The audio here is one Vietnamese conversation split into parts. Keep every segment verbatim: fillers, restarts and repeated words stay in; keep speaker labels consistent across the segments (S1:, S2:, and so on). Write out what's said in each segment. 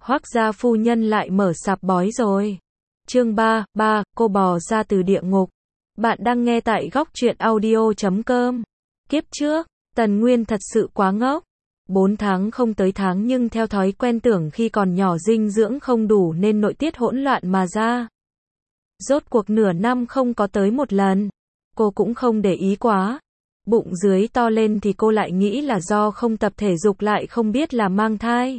S1: Hoác gia phu nhân lại mở sạp bói rồi. Chương ba, ba, cô bò ra từ địa ngục. Bạn đang nghe tại góc truyện audio chấm com. Kiếp trước, Tần Nguyên thật sự quá ngốc. Bốn tháng không tới tháng nhưng theo thói quen tưởng khi còn nhỏ dinh dưỡng không đủ nên nội tiết hỗn loạn mà ra. Rốt cuộc nửa năm không có tới một lần. Cô cũng không để ý quá. Bụng dưới to lên thì cô lại nghĩ là do không tập thể dục lại không biết là mang thai.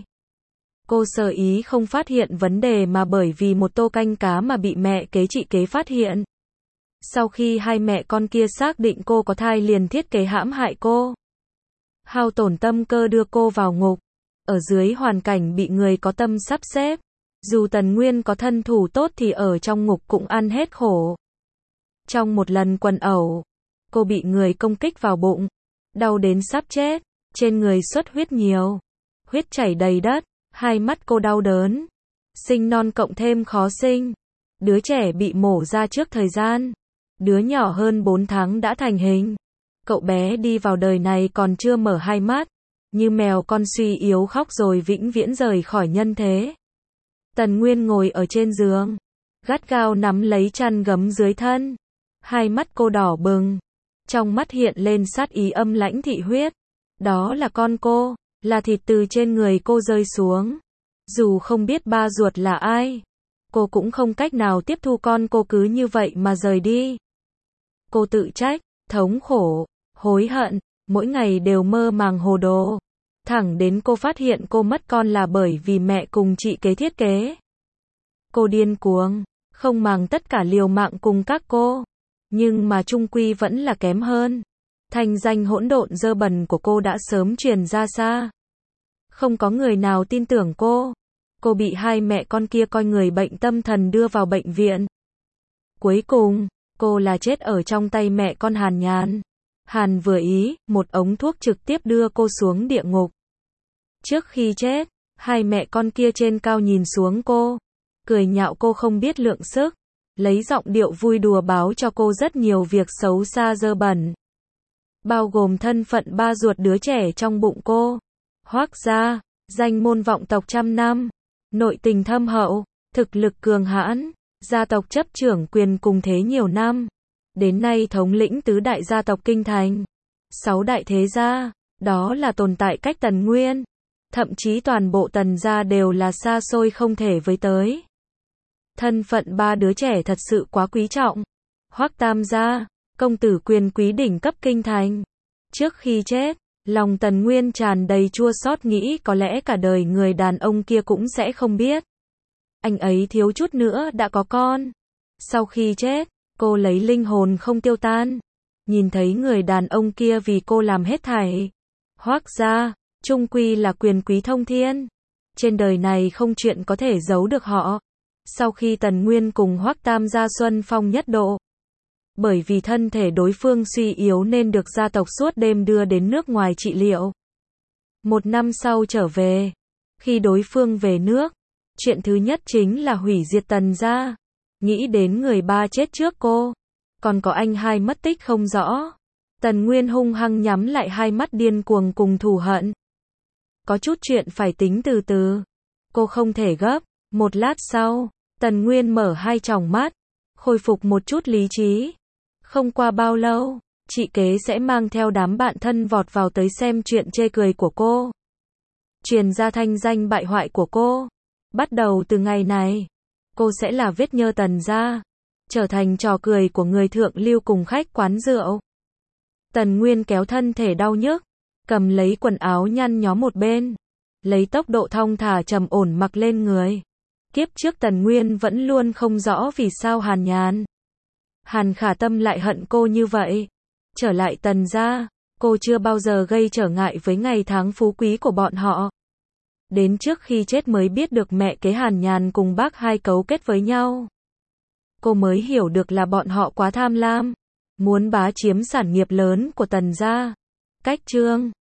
S1: Cô sơ ý không phát hiện vấn đề mà bởi vì một tô canh cá mà bị mẹ kế chị kế phát hiện. Sau khi hai mẹ con kia xác định cô có thai liền thiết kế hãm hại cô. Hao tổn tâm cơ đưa cô vào ngục. Ở dưới hoàn cảnh bị người có tâm sắp xếp. Dù Tần Nguyên có thân thủ tốt thì ở trong ngục cũng ăn hết khổ. Trong một lần quần ẩu, cô bị người công kích vào bụng. Đau đến sắp chết. Trên người xuất huyết nhiều. Huyết chảy đầy đất. Hai mắt cô đau đớn. Sinh non cộng thêm khó sinh. Đứa trẻ bị mổ ra trước thời gian. Đứa nhỏ hơn bốn tháng đã thành hình. Cậu bé đi vào đời này còn chưa mở hai mắt. Như mèo con suy yếu khóc rồi vĩnh viễn rời khỏi nhân thế. Tần Nguyên ngồi ở trên giường. Gắt gao nắm lấy chăn gấm dưới thân. Hai mắt cô đỏ bừng. Trong mắt hiện lên sát ý âm lãnh thị huyết. Đó là con cô. Là thịt từ trên người cô rơi xuống. Dù không biết ba ruột là ai, cô cũng không cách nào tiếp thu con cô cứ như vậy mà rời đi. Cô tự trách, thống khổ, hối hận, mỗi ngày đều mơ màng hồ đồ. Thẳng đến cô phát hiện cô mất con là bởi vì mẹ cùng chị kế thiết kế. Cô điên cuồng, không màng tất cả liều mạng cùng các cô. Nhưng mà chung quy vẫn là kém hơn. Thành danh hỗn độn dơ bẩn của cô đã sớm truyền ra xa. Không có người nào tin tưởng cô. Cô bị hai mẹ con kia coi người bệnh tâm thần đưa vào bệnh viện. Cuối cùng, cô là chết ở trong tay mẹ con Hàn Nhàn. Hàn vừa ý, một ống thuốc trực tiếp đưa cô xuống địa ngục. Trước khi chết, hai mẹ con kia trên cao nhìn xuống cô. Cười nhạo cô không biết lượng sức. Lấy giọng điệu vui đùa báo cho cô rất nhiều việc xấu xa dơ bẩn. Bao gồm thân phận ba ruột đứa trẻ trong bụng cô. Hoác gia, danh môn vọng tộc trăm năm, nội tình thâm hậu, thực lực cường hãn, gia tộc chấp trưởng quyền cùng thế nhiều năm. Đến nay thống lĩnh tứ đại gia tộc kinh thành, sáu đại thế gia, đó là tồn tại cách Tần Nguyên. Thậm chí toàn bộ Tần gia đều là xa xôi không thể với tới. Thân phận ba đứa trẻ thật sự quá quý trọng. Hoác Tam gia, công tử quyền quý đỉnh cấp kinh thành. Trước khi chết, lòng Tần Nguyên tràn đầy chua xót nghĩ có lẽ cả đời người đàn ông kia cũng sẽ không biết. Anh ấy thiếu chút nữa đã có con. Sau khi chết, cô lấy linh hồn không tiêu tan. Nhìn thấy người đàn ông kia vì cô làm hết thảy. Hoác gia, chung quy là quyền quý thông thiên. Trên đời này không chuyện có thể giấu được họ. Sau khi Tần Nguyên cùng Hoác Tam gia xuân phong nhất độ. Bởi vì thân thể đối phương suy yếu nên được gia tộc suốt đêm đưa đến nước ngoài trị liệu. Một năm sau trở về. Khi đối phương về nước, chuyện thứ nhất chính là hủy diệt Tần gia. Nghĩ đến người ba chết trước cô. Còn có anh hai mất tích không rõ. Tần Nguyên hung hăng nhắm lại hai mắt điên cuồng cùng thù hận. Có chút chuyện phải tính từ từ. Cô không thể gấp. Một lát sau, Tần Nguyên mở hai tròng mắt. Khôi phục một chút lý trí. Không qua bao lâu, chị kế sẽ mang theo đám bạn thân vọt vào tới xem chuyện chê cười của cô. Truyền ra thanh danh bại hoại của cô. Bắt đầu từ ngày này, cô sẽ là vết nhơ Tần gia. Trở thành trò cười của người thượng lưu cùng khách quán rượu. Tần Nguyên kéo thân thể đau nhức. Cầm lấy quần áo nhăn nhó một bên. Lấy tốc độ thong thả trầm ổn mặc lên người. Kiếp trước Tần Nguyên vẫn luôn không rõ vì sao Hàn Nhàn. Hàn Khả Tâm lại hận cô như vậy. Trở lại Tần gia, cô chưa bao giờ gây trở ngại với ngày tháng phú quý của bọn họ. Đến trước khi chết mới biết được mẹ kế Hàn Nhàn cùng bác hai cấu kết với nhau. Cô mới hiểu được là bọn họ quá tham lam. Muốn bá chiếm sản nghiệp lớn của Tần gia. Cách chương